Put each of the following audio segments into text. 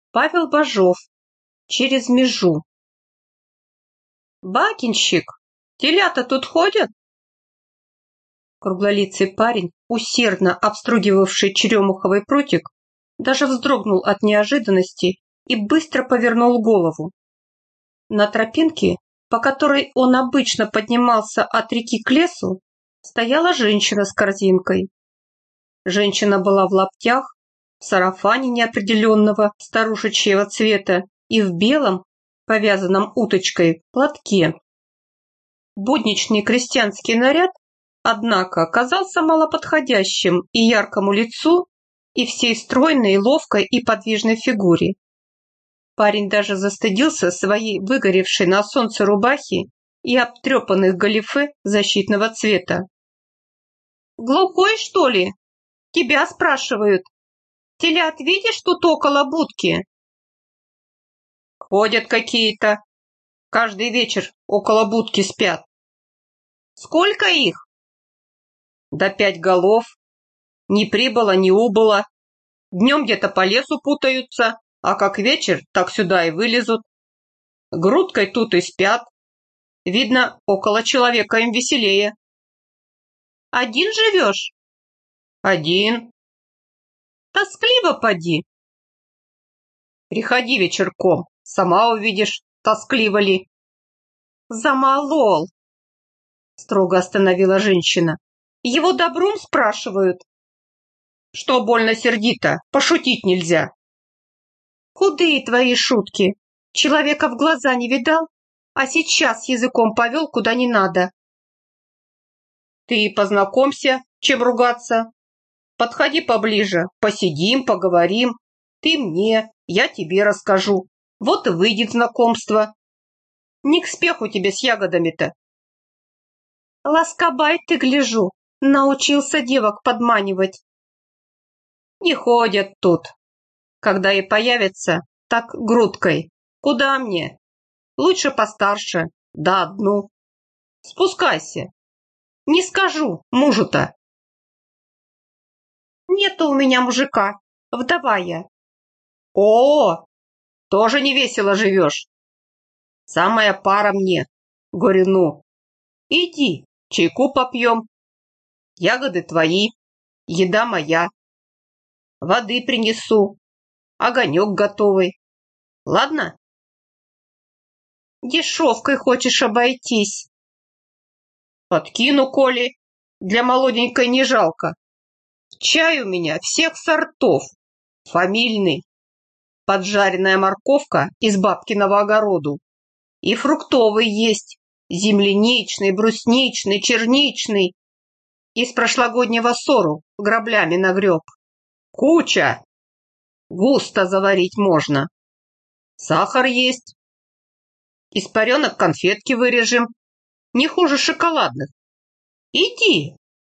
Павел Бажов. Через межу. «Бакинщик, телята тут ходят?» Круглолицый парень, усердно обстругивавший черемуховый прутик, даже вздрогнул от неожиданности и быстро повернул голову. На тропинке, по которой он обычно поднимался от реки к лесу, стояла женщина с корзинкой. Женщина была в лаптях, в сарафане неопределенного старушечьего цвета и в белом, повязанном уточкой, платке. Будничный крестьянский наряд, однако, казался малоподходящим и яркому лицу, и всей стройной, ловкой и подвижной фигуре. Парень даже застыдился своей выгоревшей на солнце рубахи и обтрепанных галифе защитного цвета. «Глухой, что ли? Тебя спрашивают. Телят видишь тут около будки?» «Ходят какие-то. Каждый вечер около будки спят». «Сколько их?» «Да 5 голов. Не прибыло, не убыло. Днем где-то по лесу путаются, а как вечер, так сюда и вылезут. Грудкой тут и спят. Видно, около человека им веселее». «Один живешь?» «Один». «Тоскливо поди». «Приходи вечерком, сама увидишь, тоскливо ли». «Замолол», — строго остановила женщина. «Его добром спрашивают». «Что больно сердито? Пошутить нельзя». «Худые твои шутки. Человека в глаза не видал, а сейчас языком повел куда не надо». «Ты познакомься, чем ругаться. Подходи поближе, посидим, поговорим. Ты мне, я тебе расскажу. Вот и выйдет знакомство. Не к спеху тебе с ягодами-то». «Ласкабай ты, гляжу, научился девок подманивать». «Не ходят тут. Когда и появятся, так грудкой. Куда мне? Лучше постарше, да одну. Спускайся. Не скажу мужу-то». «Нету у меня мужика, вдова я». «О, тоже не весело живешь. Самая пара мне, горюну. Иди, чайку попьем. Ягоды твои, еда моя. Воды принесу, огонек готовый. Ладно?» «Дешевкой хочешь обойтись?» «Подкину, коли, для молоденькой не жалко. Чай у меня всех сортов, фамильный. Поджаренная морковка из бабкиного огороду. И фруктовый есть, земляничный, брусничный, черничный. Из прошлогоднего сору граблями нагреб. Куча. Густо заварить можно. Сахар есть. Из паренок конфетки вырежем. Не хуже шоколадных. Иди».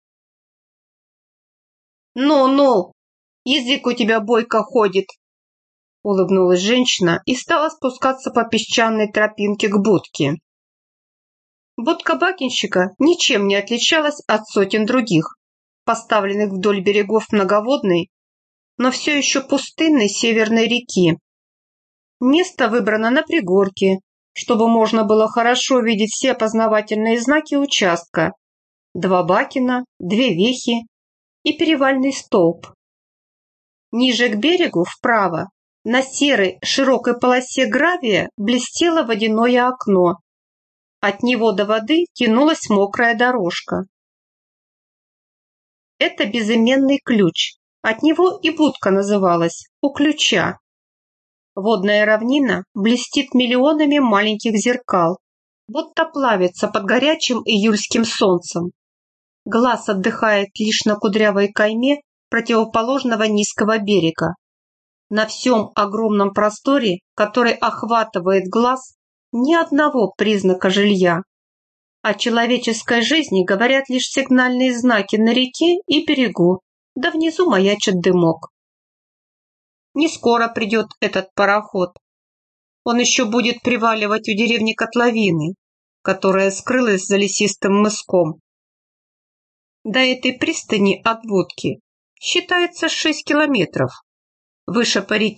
«Ну-ну, язык у тебя бойко ходит», — улыбнулась женщина и стала спускаться по песчаной тропинке к будке. Будка бакинщика ничем не отличалась от сотен других, поставленных вдоль берегов многоводной, но все еще пустынной северной реки. Место выбрано на пригорке, чтобы можно было хорошо видеть все опознавательные знаки участка: 2 бакина, 2 вехи и перевальный столб. Ниже к берегу, вправо, на серой широкой полосе гравия блестело водяное окно. От него до воды тянулась мокрая дорожка. Это безыменный ключ, от него и будка называлась «У ключа». Водная равнина блестит миллионами маленьких зеркал, будто плавится под горячим июльским солнцем. Глаз отдыхает лишь на кудрявой кайме противоположного низкого берега. На всем огромном просторе, который охватывает глаз, ни одного признака жилья. О человеческой жизни говорят лишь сигнальные знаки на реке и берегу, да внизу маячит дымок. Не скоро придет этот пароход. Он еще будет приваливать у деревни Котловины, которая скрылась за лесистым мыском. До этой пристани от будки считается 6 километров. Выше по реке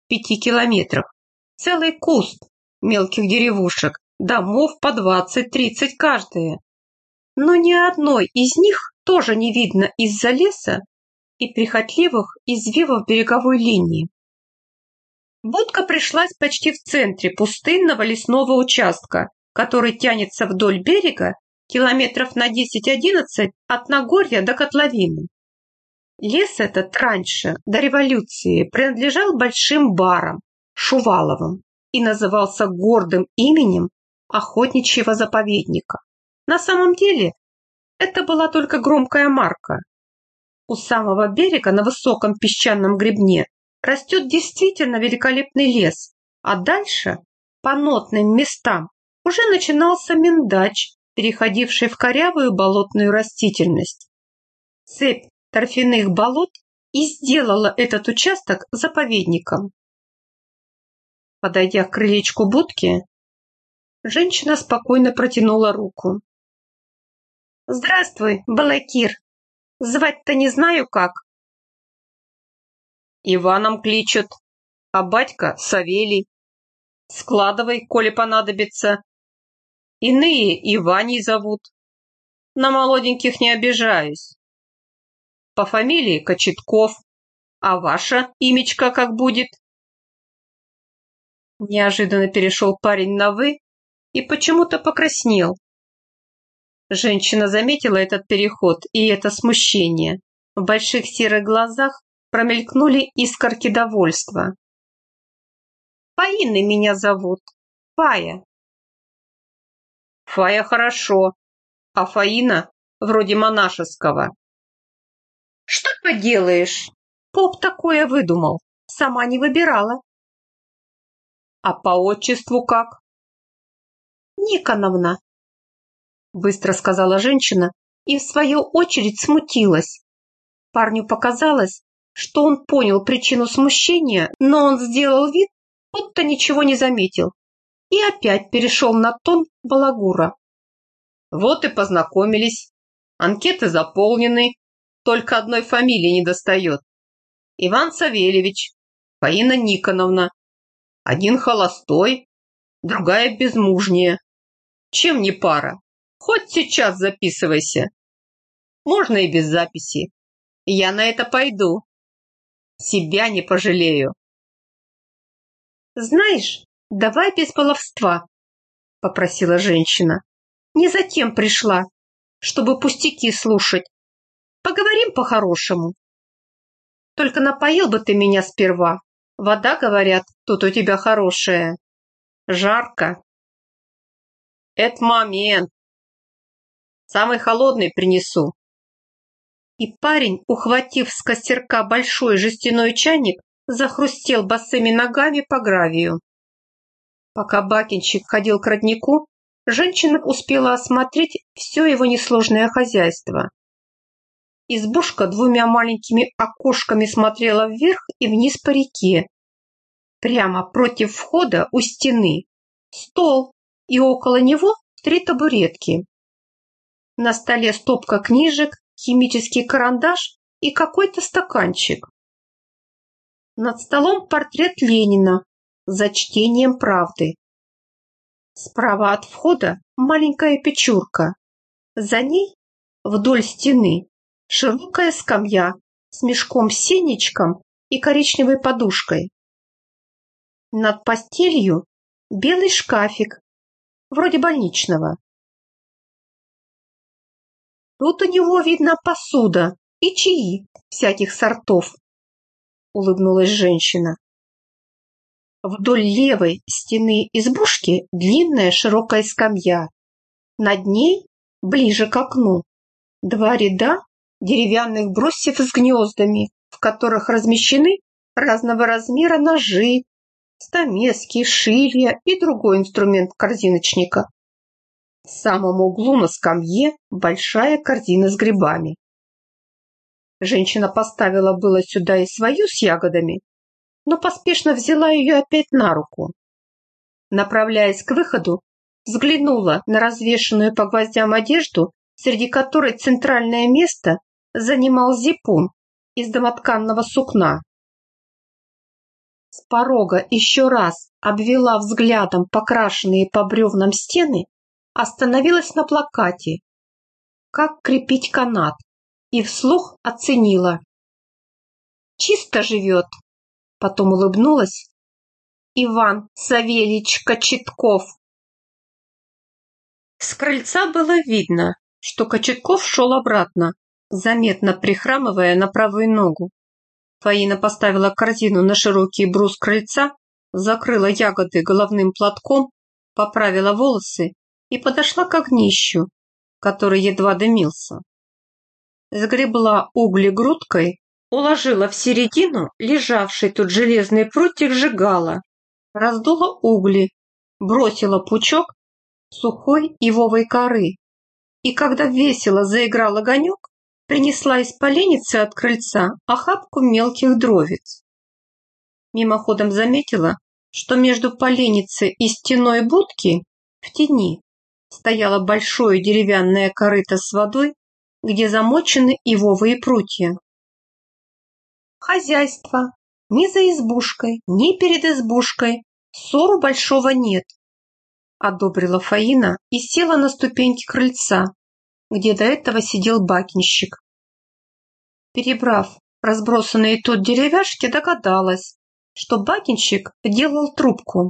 5 километрах. Целый куст мелких деревушек, домов по 20-30 каждая. Но ни одной из них тоже не видно из-за леса и прихотливых извивов береговой линии. Будка пришлась почти в центре пустынного лесного участка, который тянется вдоль берега километров на 10-11 от Нагорья до котловины. Лес этот раньше, до революции, принадлежал большим барам, Шуваловым, и назывался гордым именем охотничьего заповедника. На самом деле, это была только громкая марка. У самого берега на высоком песчаном гребне растет действительно великолепный лес, а дальше, по нотным местам, уже начинался миндач, переходивший в корявую болотную растительность. Цепь торфяных болот и сделала этот участок заповедником. Подойдя к крылечку будки, женщина спокойно протянула руку. «Здравствуй, Балакир. Звать-то не знаю как». «Иваном кличут, а батька Савелий. Складывай, коли понадобится. Иные Иваней зовут. На молоденьких не обижаюсь. По фамилии Кочетков. А ваша имечка как будет?» Неожиданно перешел парень на «вы» и почему-то покраснел. Женщина заметила этот переход и это смущение. В больших серых глазах промелькнули искорки довольства. «Фаиной меня зовут. Фая». «Фая хорошо, а Фаина вроде монашеского». «Что поделаешь? Поп такое выдумал. Сама не выбирала». «А по отчеству как?» «Никоновна», — быстро сказала женщина и в свою очередь смутилась. Парню показалось, что он понял причину смущения, но он сделал вид, будто ничего не заметил, и опять перешел на тон балагура. «Вот и познакомились. Анкеты заполнены, только одной фамилии недостает. Иван Савельевич, Фаина Никоновна. Один холостой, другая безмужняя. Чем не пара? Хоть сейчас записывайся. Можно и без записи. Я на это пойду. Себя не пожалею». «Знаешь, давай без баловства», — попросила женщина. «Не затем пришла, чтобы пустяки слушать. Поговорим по-хорошему. Только напоил бы ты меня сперва. Вода, говорят, тут у тебя хорошая. Жарко». «Это момент. Самый холодный принесу». И парень, ухватив с костерка большой жестяной чайник, захрустел босыми ногами по гравию. Пока бакинщик ходил к роднику, женщина успела осмотреть все его несложное хозяйство. Избушка двумя маленькими окошками смотрела вверх и вниз по реке. Прямо против входа у стены стол, и около него 3 табуретки. На столе стопка книжек, химический карандаш и какой-то стаканчик. Над столом портрет Ленина за чтением правды. Справа от входа маленькая печурка. За ней вдоль стены широкая скамья с мешком-сенечком и коричневой подушкой. Над постелью белый шкафик, вроде больничного. Тут у него видна посуда и чаи всяких сортов, улыбнулась женщина. Вдоль левой стены избушки длинная широкая скамья. Над ней, ближе к окну, 2 ряда деревянных брусьев с гнездами, в которых размещены разного размера ножи, стамески, шилья и другой инструмент корзиночника. В самом углу на скамье большая корзина с грибами. Женщина поставила было сюда и свою с ягодами, но поспешно взяла ее опять на руку. Направляясь к выходу, взглянула на развешанную по гвоздям одежду, среди которой центральное место занимал зипун из домотканного сукна. С порога еще раз обвела взглядом покрашенные по бревнам стены, остановилась на плакате «Как крепить канат» и вслух оценила. «Чисто живет», потом улыбнулась. «Иван Савельич Кочетков». С крыльца было видно, что Кочетков шел обратно, заметно прихрамывая на правую ногу. Фаина поставила корзину на широкий брус крыльца, закрыла ягоды головным платком, поправила волосы и подошла к огнищу, который едва дымился. Сгребла угли грудкой, уложила в середину лежавший тут железный прутик жигала, раздула угли, бросила пучок сухой ивовой коры, и когда весело заиграл огонек, принесла из поленницы от крыльца охапку мелких дровиц. Мимоходом заметила, что между поленницей и стеной будки в тени стояло большое деревянное корыто с водой, где замочены ивовые прутья. Хозяйство. Ни за избушкой, ни перед избушкой ссору большого нет, одобрила Фаина и села на ступеньки крыльца, где до этого сидел бакинщик. Перебрав разбросанные тут деревяшки, догадалась, что бакинщик делал трубку.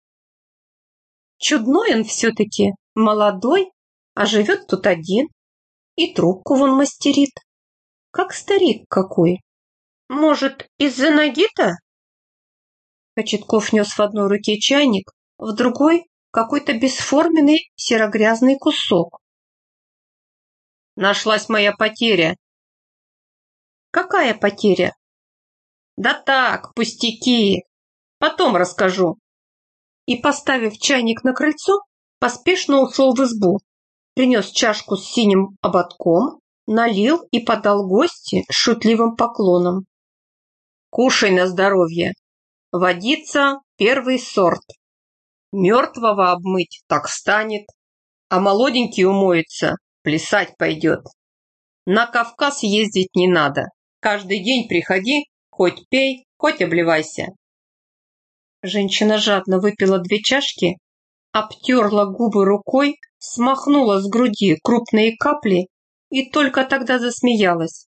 Чудной он все-таки, молодой, а живет тут один, и трубку вон мастерит, как старик какой. Может, из-за ноги-то? Кочетков нес в одной руке чайник, в другой какой-то бесформенный серогрязный кусок. Нашлась моя потеря. Какая потеря? Да так, пустяки. Потом расскажу. И, поставив чайник на крыльцо, поспешно ушел в избу, принес чашку с синим ободком, налил и подал гости с шутливым поклоном. Кушай на здоровье. Водица первый сорт. Мертвого обмыть так станет, а молоденький умоется, плясать пойдет. На Кавказ ездить не надо. Каждый день приходи, хоть пей, хоть обливайся. Женщина жадно выпила 2 чашки, обтерла губы рукой, смахнула с груди крупные капли и только тогда засмеялась.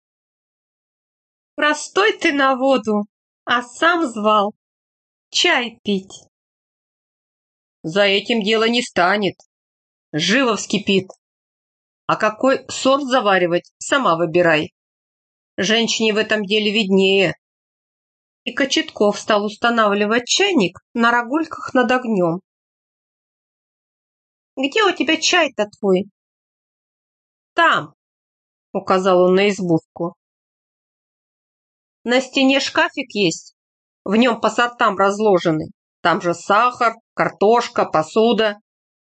Простой ты на воду, а сам звал чай пить. За этим дело не станет. Живо вскипит. А какой сорт заваривать, сама выбирай. Женщине в этом деле виднее. И Кочетков стал устанавливать чайник на рогульках над огнем. «Где у тебя чай-то твой?» «Там», — указал он на избушку. «На стене шкафик есть, в нем по сортам разложены. Там же сахар, картошка, посуда».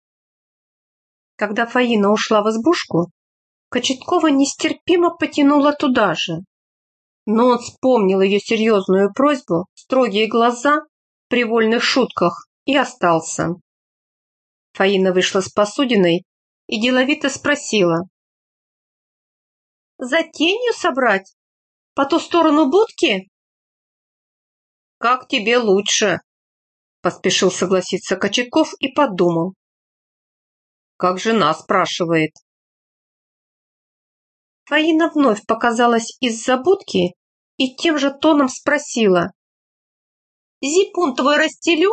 Когда Фаина ушла в избушку, Кочеткова нестерпимо потянула туда же. Но он вспомнил ее серьезную просьбу, строгие глаза при вольных шутках и остался. Фаина вышла с посудиной и деловито спросила. «За тенью собрать? По ту сторону будки?» «Как тебе лучше», — поспешил согласиться Кочетков и подумал. «Как жена спрашивает». Фаина вновь показалась из-за будки и тем же тоном спросила. «Зипун твой расстелю?»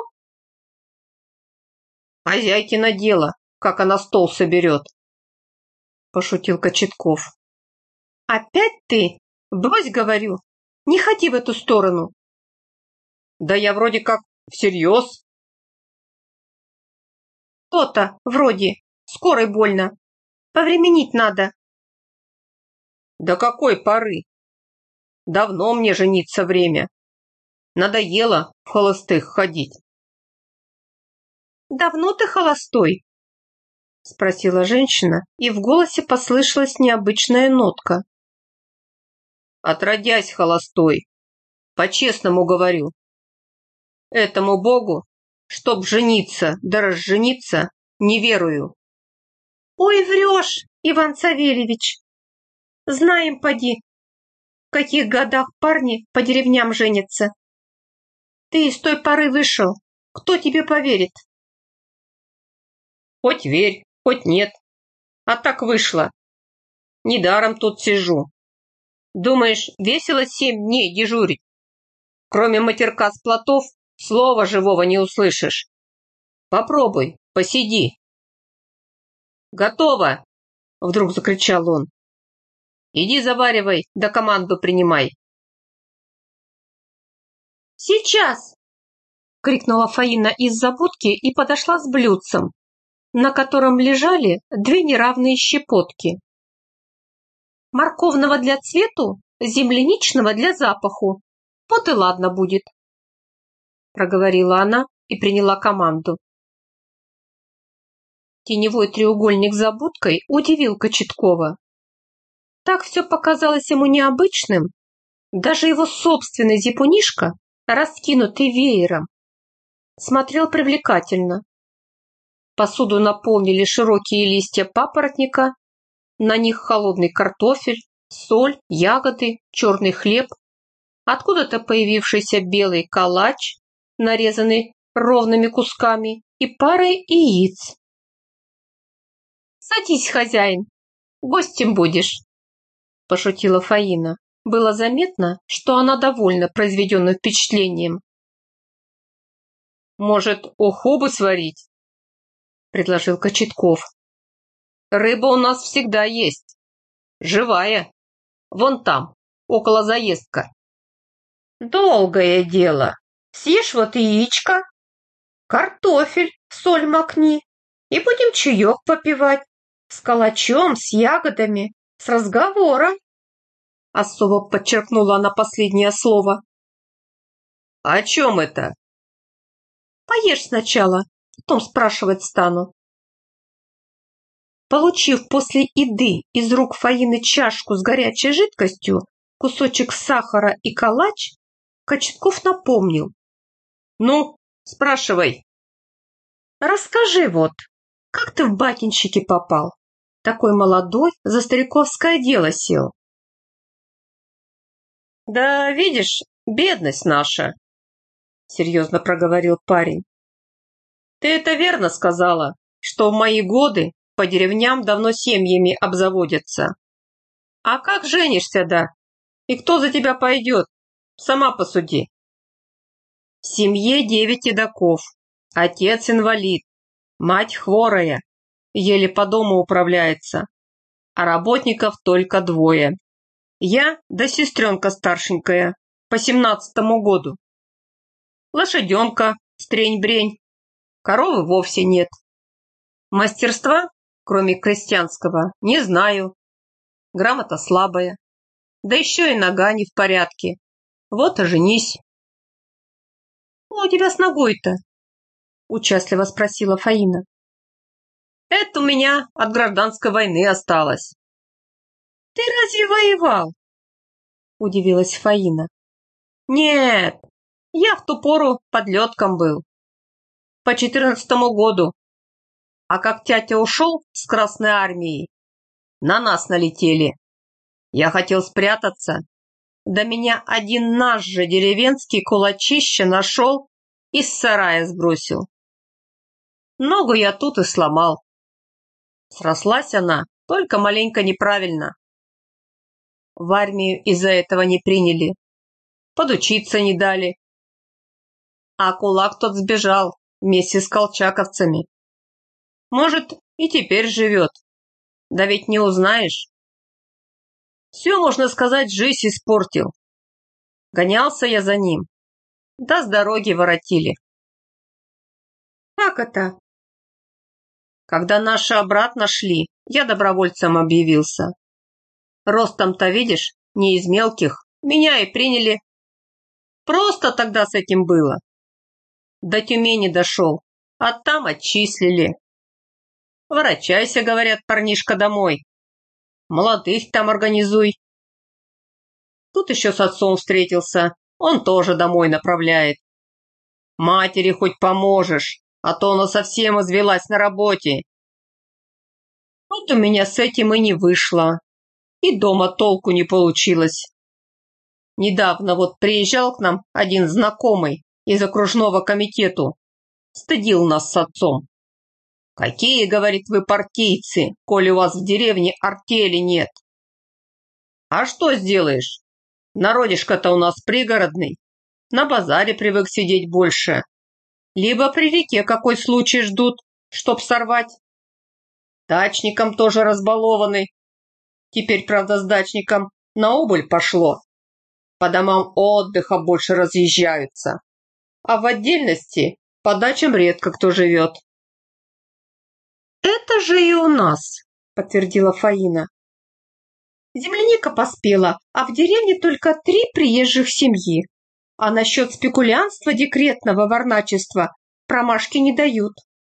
«Хозяйкино дело, как она стол соберет», — пошутил Кочетков. «Опять ты? Брось, говорю, не ходи в эту сторону». «Да я вроде как всерьез». «То-то, вроде, скорой больно. Повременить надо». «До какой поры? Давно мне жениться время. Надоело в холостых ходить». «Давно ты холостой?» — спросила женщина, и в голосе послышалась необычная нотка. «Отродясь холостой, по-честному говорю. Этому Богу, чтоб жениться да разжениться, не верую». «Ой, врешь, Иван Савельевич! Знаем, поди, в каких годах парни по деревням женятся. Ты с той поры вышел. Кто тебе поверит? Хоть верь, хоть нет. А так вышло. Недаром тут сижу. Думаешь, весело 7 дней дежурить? Кроме матерка с плотов, слова живого не услышишь. Попробуй, посиди. Готово! Вдруг закричал он. Иди заваривай, да команду принимай. Сейчас! Крикнула Фаина из-за будки и подошла с блюдцем, на котором лежали 2 неравные щепотки. Морковного для цвету, земляничного для запаху. Вот и ладно будет, проговорила она и приняла команду. Теневой треугольник за будкой удивил Кочеткова. Так все показалось ему необычным. Даже его собственный зипунишка, раскинутый веером, смотрел привлекательно. Посуду наполнили широкие листья папоротника, на них холодный картофель, соль, ягоды, черный хлеб, откуда-то появившийся белый калач, нарезанный ровными кусками, и парой яиц. «Садись, хозяин, гостем будешь», – пошутила Фаина. Было заметно, что она довольна произведенным впечатлением. «Может, уху бы сварить?» – предложил Кочетков. «Рыба у нас всегда есть. Живая. Вон там, около заездка». «Долгое дело. Съешь вот яичко, картофель, соль макни, и будем чаек попивать. С калачом, с ягодами, с разговором». Особо подчеркнула она последнее слово. «О чем это?» «Поешь сначала, потом спрашивать стану». Получив после еды из рук Фаины чашку с горячей жидкостью, кусочек сахара и калач, Кочетков напомнил. «Ну, спрашивай». «Расскажи вот, как ты в батенщики попал? Такой молодой, за стариковское дело сел». «Да видишь, бедность наша», — серьезно проговорил парень. «Ты это верно сказала, что в мои годы по деревням давно семьями обзаводятся. А как женишься, да? И кто за тебя пойдет? Сама посуди. В семье 9 едоков, отец инвалид, мать хворая, еле по дому управляется, а работников только 2. Я да сестренка старшенькая, по 17-му году. Лошаденка, стрень-брень, коровы вовсе нет. Мастерства, кроме крестьянского, не знаю. Грамота слабая, да еще и нога не в порядке. Вот и женись». «Что у тебя с ногой-то?» – участливо спросила Фаина. «Это у меня от гражданской войны осталось». «Ты разве воевал?» – удивилась Фаина. «Нет, я в ту пору подлетком был. По 14-му году. А как тятя ушел с Красной армией, на нас налетели. Я хотел спрятаться. Да меня один наш же деревенский кулачище нашел и с сарая сбросил. Ногу я тут и сломал. Срослась она, только маленько неправильно. В армию из-за этого не приняли. Подучиться не дали. А кулак тот сбежал вместе с колчаковцами. Может, и теперь живет. Да ведь не узнаешь. Все, можно сказать, жизнь испортил. Гонялся я за ним. Да с дороги воротили». «Как это?» «Когда наши обратно шли, я добровольцем объявился. Ростом-то, видишь, не из мелких, меня и приняли. Просто тогда с этим было. До Тюмени дошел, а там отчислили. Ворочайся, говорят, парнишка, домой. Молодых там организуй». Тут еще с отцом встретился, он тоже домой направляет. Матери хоть поможешь, а то она совсем извелась на работе. Вот у меня с этим и не вышло, и дома толку не получилось. Недавно вот приезжал к нам один знакомый, из окружного комитету. Стыдил нас с отцом. Какие, говорит, вы партийцы, коли у вас в деревне артели нет? А что сделаешь? Народишко-то у нас пригородный. На базаре привык сидеть больше. Либо при реке какой случай ждут, чтоб сорвать. Дачником тоже разбалованы. Теперь, правда, с дачником на убыль пошло. По домам отдыха больше разъезжаются. А в отдельности по дачам редко кто живет. «Это же и у нас», — подтвердила Фаина. «Земляника поспела, а в деревне только 3 приезжих семьи. А насчет спекулянства декретного варначества промашки не дают».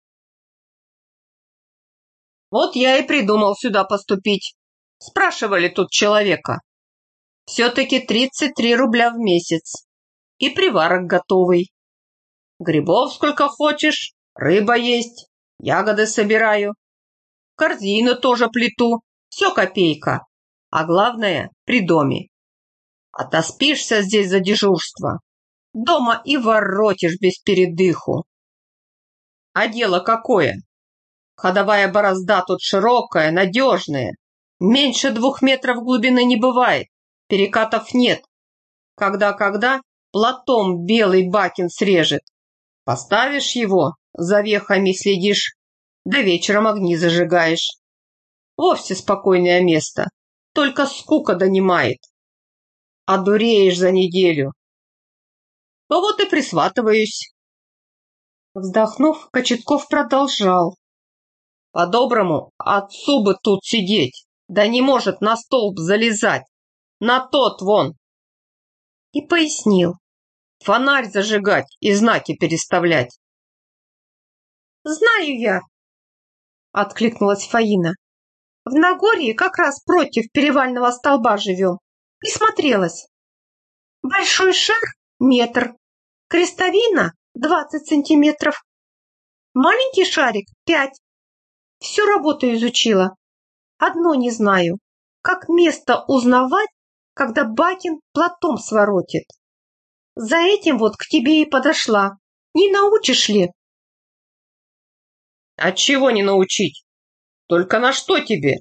Вот я и придумал сюда поступить. Спрашивали тут человека. Все-таки 33 рубля в месяц. И приварок готовый. Грибов сколько хочешь, рыба есть, ягоды собираю. Корзину тоже плету, все копейка. А главное, при доме. Отоспишься здесь за дежурство. Дома и воротишь без передыху. А дело какое? Ходовая борозда тут широкая, надежная. Меньше 2 метров глубины не бывает. Перекатов нет. Когда платом белый бакин срежет. Поставишь его, за вехами следишь, до вечером огни зажигаешь. Вовсе спокойное место. Только скука донимает. Одуреешь за неделю. То вот и присватываюсь. Вздохнув, Кочетков продолжал. По-доброму отцу бы тут сидеть, да не может на столб залезать. На тот вон. И пояснил. Фонарь зажигать и знаки переставлять. «Знаю я», — откликнулась Фаина. «В Нагорье как раз против перевального столба живем. Присмотрелась. Большой шар — метр, крестовина — 20 сантиметров, маленький шарик — 5. Всю работу изучила. Одно не знаю, как место узнавать, когда бакин платом своротит. За этим вот к тебе и подошла. Не научишь ли?» Отчего не научить? Только на что тебе?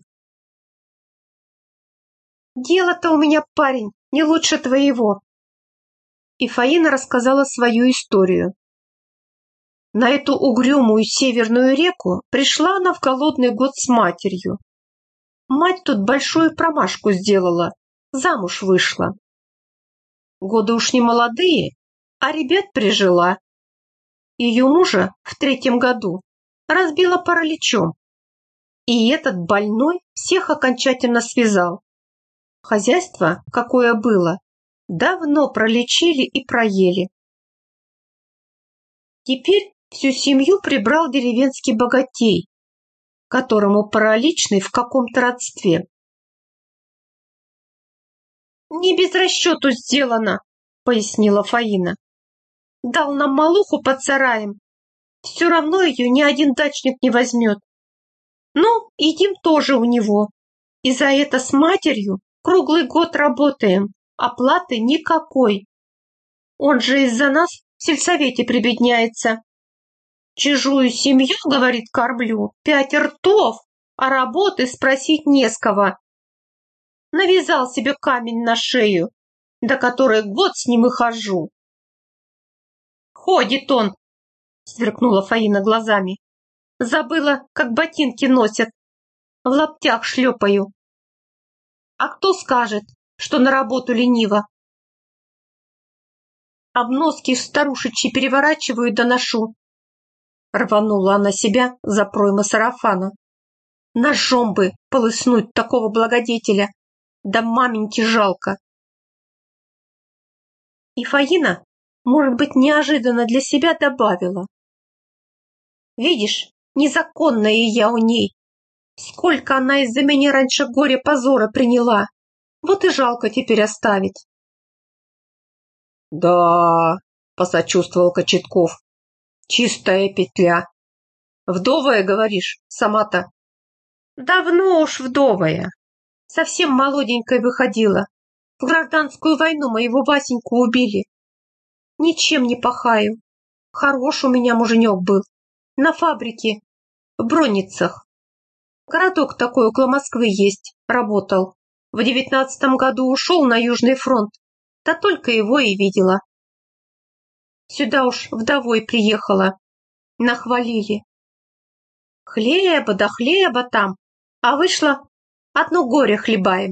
«Дело-то у меня, парень, не лучше твоего». И Фаина рассказала свою историю. На эту угрюмую северную реку пришла она в голодный год с матерью. Мать тут большую промашку сделала, замуж вышла. Годы уж не молодые, а ребят прижила. Ее мужа в 3-м году разбила параличом. И этот больной всех окончательно связал. Хозяйство, какое было, давно пролечили и проели. Теперь всю семью прибрал деревенский богатей, которому параличный в каком-то родстве. «Не без расчету сделано», — пояснила Фаина. «Дал нам малуху под сараем. Все равно ее ни один дачник не возьмет. Ну, едим тоже у него. И за это с матерью круглый год работаем, оплаты никакой. Он же из-за нас в сельсовете прибедняется. Чужую семью, говорит, кормлю, 5 ртов, а работы спросить не с кого. Навязал себе камень на шею, до которой год с ним и хожу». «Ходит он», — сверкнула Фаина глазами. «Забыла, как ботинки носят. В лаптях шлепаю. А кто скажет, что на работу лениво? Обноски старушечьи переворачиваю да ношу». Рванула она себя за проймы сарафана. «Ножом бы полыснуть такого благодетеля, да маменьки жалко». И Фаина, может быть, неожиданно для себя добавила. «Видишь, незаконная я у ней. Сколько она из-за меня раньше горя-позора приняла. Вот и жалко теперь оставить». Да, посочувствовал Кочетков. Чистая петля. Вдовая, говоришь, сама-то? «Давно уж вдовая. Совсем молоденькой выходила. В гражданскую войну моего Васеньку убили. Ничем не пахаю. Хорош у меня муженек был. На фабрике, в Бронницах. Городок такой около Москвы есть, работал. В 19 году ушел на Южный фронт. Да только его и видела. Сюда уж вдовой приехала. Нахвалили. Хлеба да хлеба там. А вышло, одно горе хлебаем.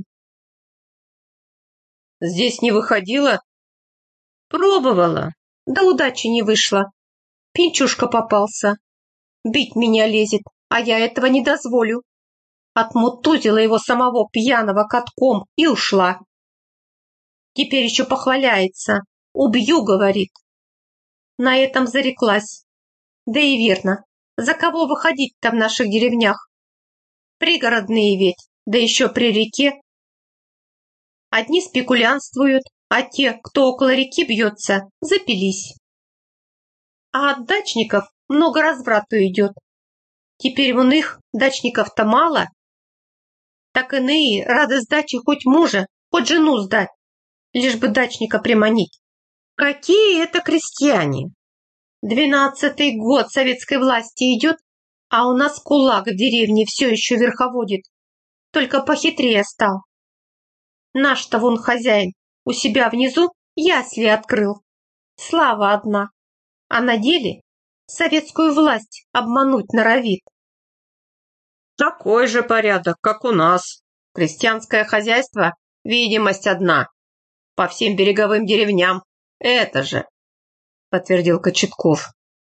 Здесь не выходила? Пробовала, да удачи не вышло. Пинчушка попался. Бить меня лезет, а я этого не дозволю. Отмутузила его самого пьяного катком и ушла. Теперь еще похваляется. Убью, говорит. На этом зареклась. Да и верно. За кого выходить-то в наших деревнях? Пригородные ведь, да еще при реке. Одни спекулянствуют, а те, кто около реки бьется, запились. А от дачников много разврату идет. Теперь вон их, дачников-то мало. Так иные рады сдаче хоть мужа, хоть жену сдать, лишь бы дачника приманить. Какие это крестьяне! 12-й год советской власти идет, а у нас кулак в деревне все еще верховодит, только похитрее стал. Наш-то вон хозяин у себя внизу ясли открыл. Слава одна, а на деле советскую власть обмануть норовит. Такой же порядок, как у нас. Крестьянское хозяйство, видимость одна. По всем береговым деревням. Это же, подтвердил Кочетков.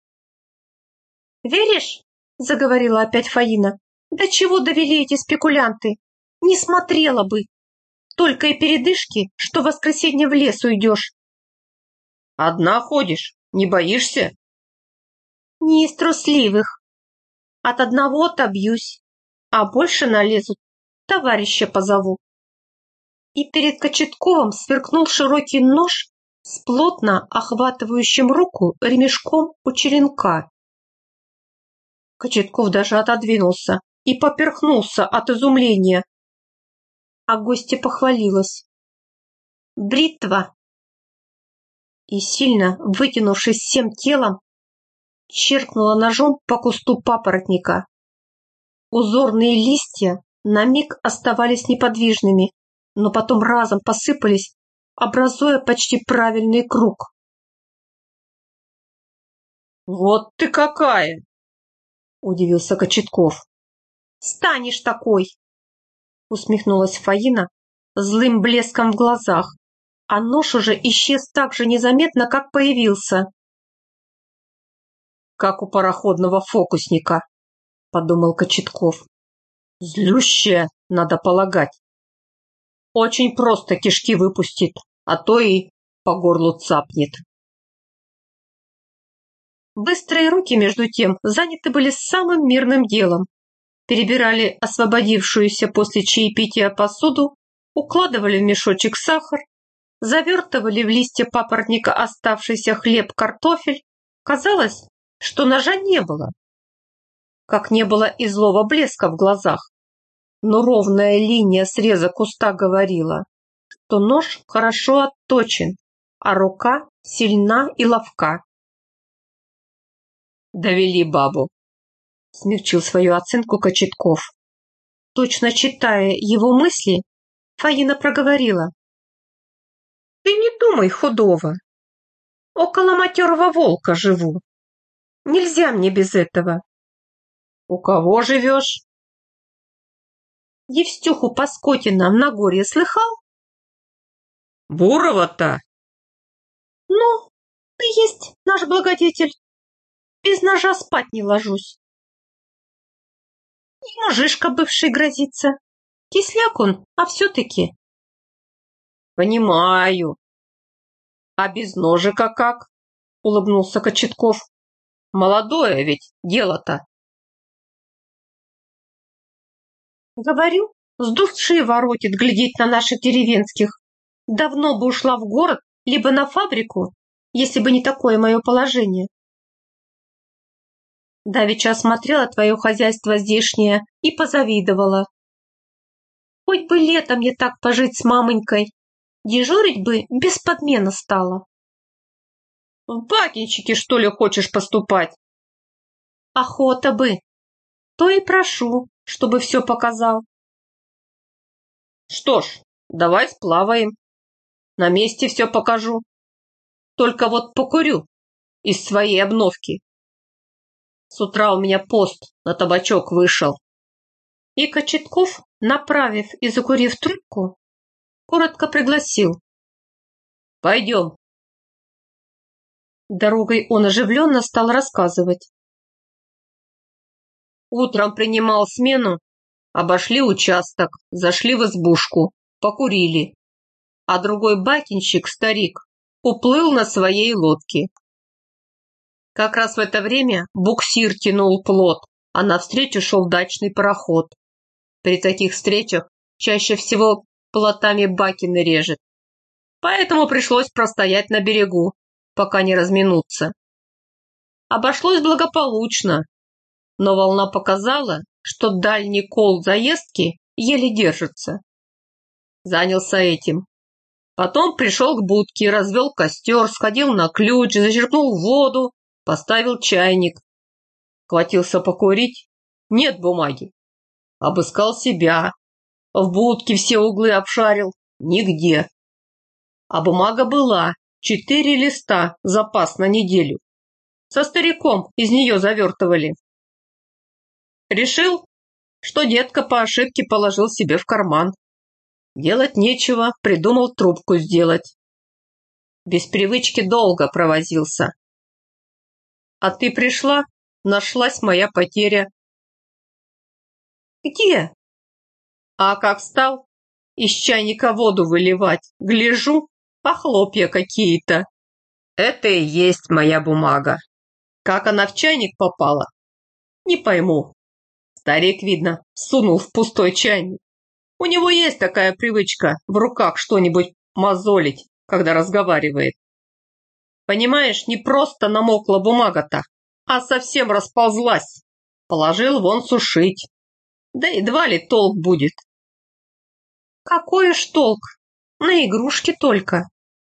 Веришь? Заговорила опять Фаина. Да чего довели эти спекулянты? Не смотрела бы. Только и передышки, что в воскресенье в лес уйдешь. Одна ходишь, не боишься? Не из трусливых. От одного отобьюсь, а больше налезут, товарища позову. И перед Кочетковым сверкнул широкий нож с плотно охватывающим руку ремешком у черенка. Кочетков даже отодвинулся и поперхнулся от изумления. А гостья похвалилась. Бритва. И сильно вытянувшись всем телом, черкнула ножом по кусту папоротника. Узорные листья на миг оставались неподвижными, но потом разом посыпались, образуя почти правильный круг. «Вот ты какая!» – удивился Кочетков. «Станешь такой!» – усмехнулась Фаина злым блеском в глазах, а нож уже исчез так же незаметно, как появился. «Как у пароходного фокусника», – подумал Кочетков. «Злющая, надо полагать. Очень просто кишки выпустит, а то и по горлу цапнет». Быстрые руки, между тем, заняты были самым мирным делом. Перебирали освободившуюся после чаепития посуду, укладывали в мешочек сахар, завертывали в листья папоротника оставшийся хлеб-картофель. Казалось, что ножа не было. Как не было и злого блеска в глазах. Но ровная линия среза куста говорила, что нож хорошо отточен, а рука сильна и ловка. «Довели бабу», – смягчил свою оценку Кочетков. Точно читая его мысли, Фаина проговорила. «Ты не думай худого. Около матерого волка живу. Нельзя мне без этого». «У кого живешь?» «Евстюху Паскотина в Нагорье слыхал?» «Бурова-то?» «Ну, ты есть наш благодетель. Без ножа спать не ложусь». И мужишка бывший грозится. Кисляк он, а все-таки. «Понимаю. А без ножика как?» – улыбнулся Кочетков. «Молодое ведь дело-то». Говорю, с души воротит глядеть на наших деревенских. Давно бы ушла в город, либо на фабрику, если бы не такое мое положение. Давеча осмотрела твое хозяйство здешнее и позавидовала. Хоть бы летом мне так пожить с мамонькой, дежурить бы без подмены стала. В бакинщики, что ли, хочешь поступать? Охота бы. То и прошу, чтобы все показал. Что ж, давай сплаваем. На месте все покажу. Только вот покурю из своей обновки. С утра у меня пост на табачок вышел. И Кочетков, направив и закурив трубку, коротко пригласил. Пойдем. Дорогой он оживленно стал рассказывать. Утром принимал смену, обошли участок, зашли в избушку, покурили. А другой бакинщик, старик, уплыл на своей лодке. Как раз в это время буксир тянул плот, а навстречу шел дачный пароход. При таких встречах чаще всего плотами бакины режет. Поэтому пришлось простоять на берегу, пока не разминуться. Обошлось благополучно, но волна показала, что дальний кол заездки еле держится. Занялся этим. Потом пришел к будке, развел костер, сходил на ключ, зачерпнул воду, поставил чайник. Хватился покурить. Нет бумаги. Обыскал себя. В будке все углы обшарил. Нигде. А бумага была. 4 листа, запас на неделю. Со стариком из нее завертывали. Решил, что детка по ошибке положил себе в карман. Делать нечего, придумал трубку сделать. Без привычки долго провозился. А ты пришла, нашлась моя потеря. Где? А как стал из чайника воду выливать, гляжу, похлопья какие-то. Это и есть моя бумага. Как она в чайник попала, не пойму. Старик, видно, сунул в пустой чайник. У него есть такая привычка в руках что-нибудь мозолить, когда разговаривает. Понимаешь, не просто намокла бумага-то, а совсем расползлась. Положил вон сушить. Да едва ли толк будет. Какой уж толк? На игрушки только.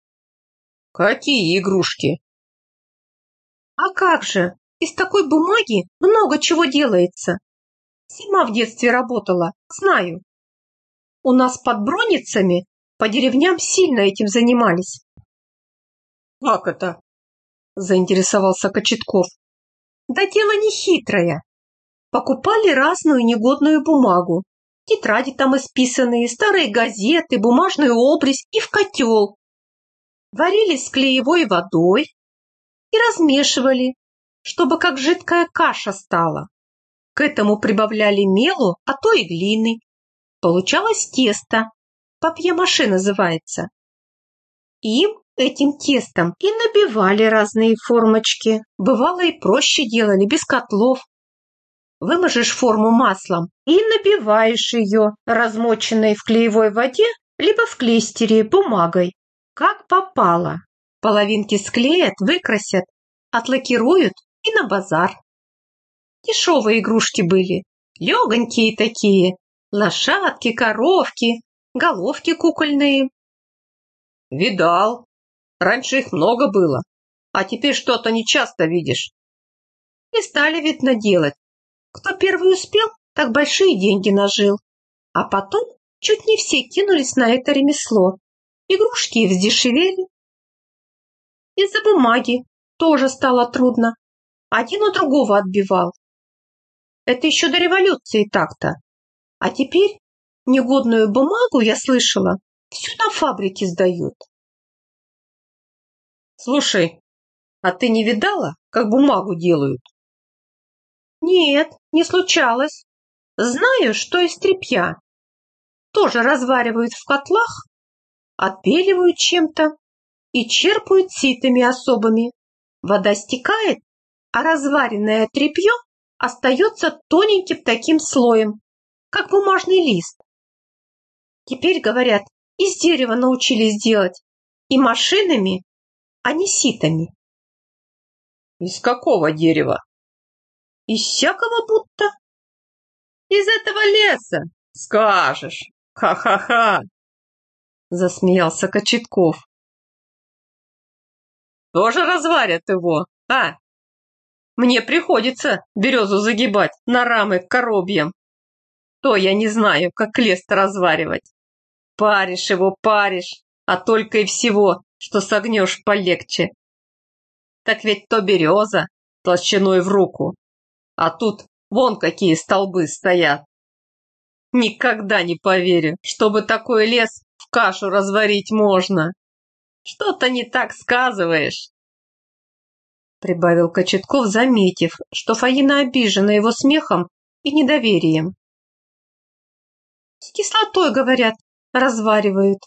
Какие игрушки? А как же? Из такой бумаги много чего делается. Сама в детстве работала, знаю. У нас под Броницами по деревням сильно этим занимались. Как это? Заинтересовался Кочетков. Да дело не хитрое. Покупали разную негодную бумагу. Тетради там исписанные, старые газеты, бумажную обрезь и в котел. Варили с клеевой водой и размешивали, чтобы как жидкая каша стала. К этому прибавляли мелу, а то и глины. Получалось тесто, папье-маше называется. Им, этим тестом, и набивали разные формочки. Бывало и проще делали, без котлов. Выможешь форму маслом и набиваешь ее, размоченной в клеевой воде, либо в клейстере бумагой. Как попало. Половинки склеят, выкрасят, отлакируют и на базар. Дешевые игрушки были, легонькие такие, лошадки, коровки, головки кукольные. Видал. Раньше их много было, а теперь что-то нечасто видишь. И стали, видно, делать. Кто первый успел, так большие деньги нажил. А потом чуть не все кинулись на это ремесло. Игрушки вздешевели. Из-за бумаги тоже стало трудно. Один у другого отбивал. Это еще до революции так-то. А теперь негодную бумагу, я слышала, всю на фабрике сдают. Слушай, а ты не видала, как бумагу делают? Нет, не случалось. Знаю, что из тряпья. Тоже разваривают в котлах, отбеливают чем-то и черпают ситами особыми. Вода стекает, а разваренное тряпье остается тоненьким таким слоем, как бумажный лист. Теперь, говорят, из дерева научились делать и машинами, а не ситами. Из какого дерева? Из всякого будто. Из этого леса, скажешь. Ха-ха-ха, Засмеялся Кочетков. Тоже разварят его, а? Мне приходится березу загибать на рамы к коробьям. То я не знаю, как лес-то разваривать. Паришь его, паришь, а только и всего, что согнешь полегче. Так ведь то береза толщиной в руку, а тут вон какие столбы стоят. Никогда не поверю, чтобы такой лес в кашу разварить можно. Что-то не так сказываешь. Прибавил Кочетков, заметив, что Фаина обижена его смехом и недоверием. С кислотой, говорят, разваривают.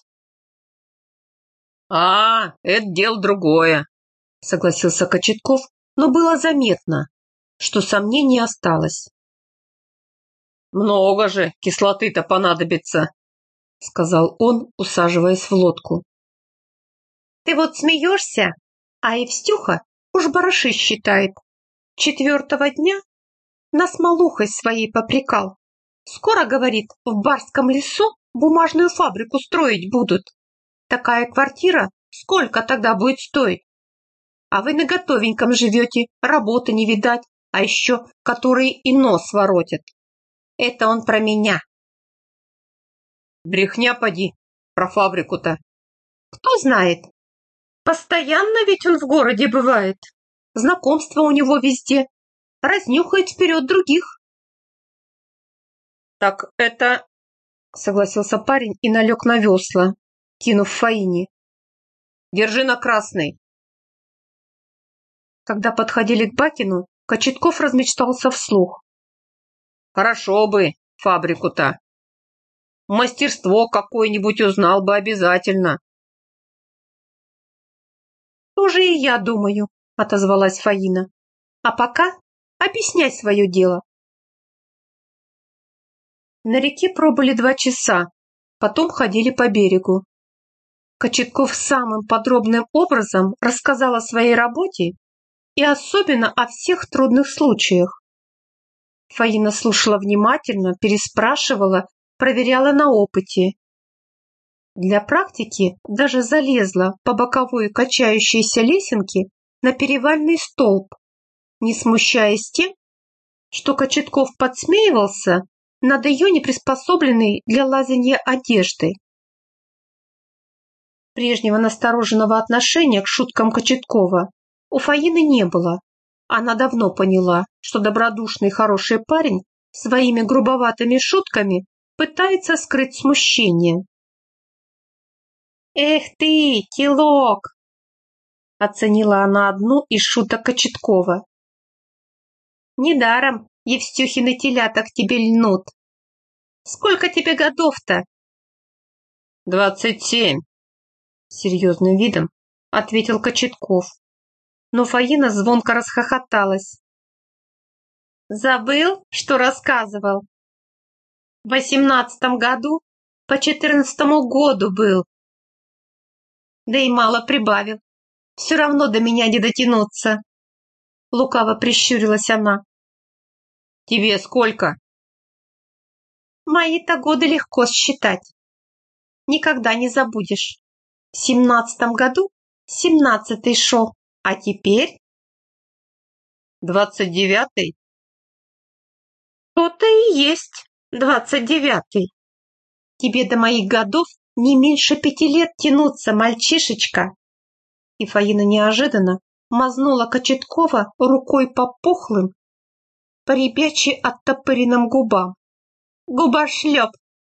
Это дело другое, Согласился Кочетков, но было заметно, что сомнений осталось. Много же кислоты-то понадобится, сказал он, усаживаясь в лодку. Ты вот смеешься, а Евстюха уж барыши считает. 4-го дня нас малухой своей попрекал. Скоро, говорит, в Барском лесу бумажную фабрику строить будут. Такая квартира сколько тогда будет стоить? А вы на готовеньком живете, работы не видать, а еще которые и нос воротят. Это он про меня. Брехня поди, про фабрику-то. Кто знает? Постоянно ведь он в городе бывает. Знакомства у него везде. Разнюхает вперед других. Так это... Согласился парень и налег на весла, кинув Фаине. Держи на красный. Когда подходили к Бакину, Кочетков размечтался вслух. Хорошо бы фабрику-то. Мастерство какое-нибудь узнал бы обязательно. Тоже и я думаю, отозвалась Фаина. А пока объясняй свое дело. На реке пробыли 2 часа, потом ходили по берегу. Кочетков самым подробным образом рассказал о своей работе и особенно о всех трудных случаях. Фаина слушала внимательно, переспрашивала, проверяла на опыте. Для практики даже залезла по боковой качающейся лесенке на перевальный столб, не смущаясь тем, что Кочетков подсмеивался над ее неприспособленной для лазанья одеждой. Прежнего настороженного отношения к шуткам Кочеткова у Фаины не было. Она давно поняла, что добродушный и хороший парень своими грубоватыми шутками пытается скрыть смущение. «Эх ты, телок!» — оценила она одну из шуток Кочеткова. «Недаром Евстюхины телята к тебе льнут. Сколько тебе годов-то?» 27. Серьезным видом ответил Кочетков. Но Фаина звонко расхохоталась. «Забыл, что рассказывал? В 18-м году по 14-му году был. Да и мало прибавил. Все равно до меня не дотянуться». Лукаво прищурилась она. Тебе сколько? Мои-то годы легко считать. Никогда не забудешь. В 17-м году 17-й шел, а теперь 29-й? То-то и есть 29-й. Тебе до моих годов не меньше 5 лет тянуться, мальчишечка. И Фаина неожиданно мазнула Кочеткова рукой по пухлым, поребячьи оттопыренным губам. Губошлеп!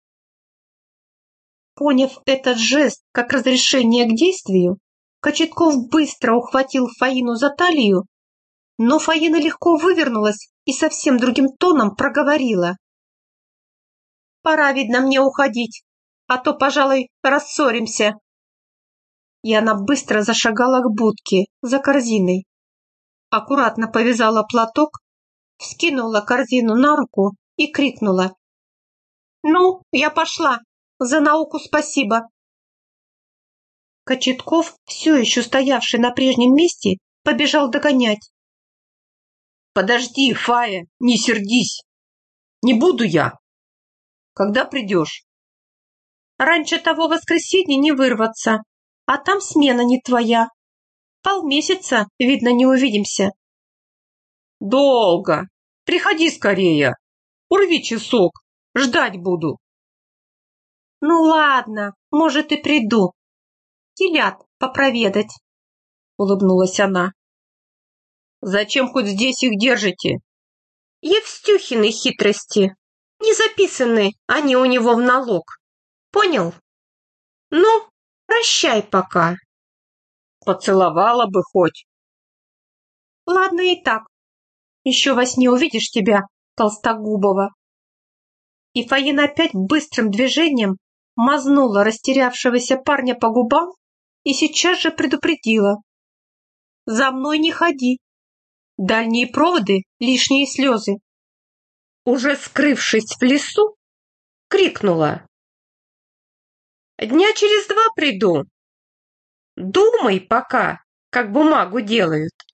Поняв этот жест как разрешение к действию, Кочетков быстро ухватил Фаину за талию, но Фаина легко вывернулась и совсем другим тоном проговорила. «Пора, видно, мне уходить, а то, пожалуй, рассоримся». И она быстро зашагала к будке за корзиной. Аккуратно повязала платок, вскинула корзину на руку и крикнула. «Ну, я пошла. За науку спасибо». Кочетков, все еще стоявший на прежнем месте, побежал догонять. «Подожди, Фая, не сердись. Не буду я. Когда придешь?» «Раньше того воскресенья не вырваться, а там смена не твоя». Полмесяца, видно, не увидимся. Долго. Приходи скорее. Урви часок. Ждать буду. Ну ладно, может, и приду. Телят попроведать, улыбнулась она. Зачем хоть здесь их держите? Евстюхины хитрости. Не записаны они у него в налог. Понял? Ну, прощай пока. Поцеловала бы хоть. Ладно и так. Еще во сне увидишь тебя, Толстогубова. И Фаина опять быстрым движением мазнула растерявшегося парня по губам и сейчас же предупредила. За мной не ходи. Дальние проводы, лишние слезы. Уже скрывшись в лесу, крикнула. Дня через 2 приду. Думай пока, как бумагу делают.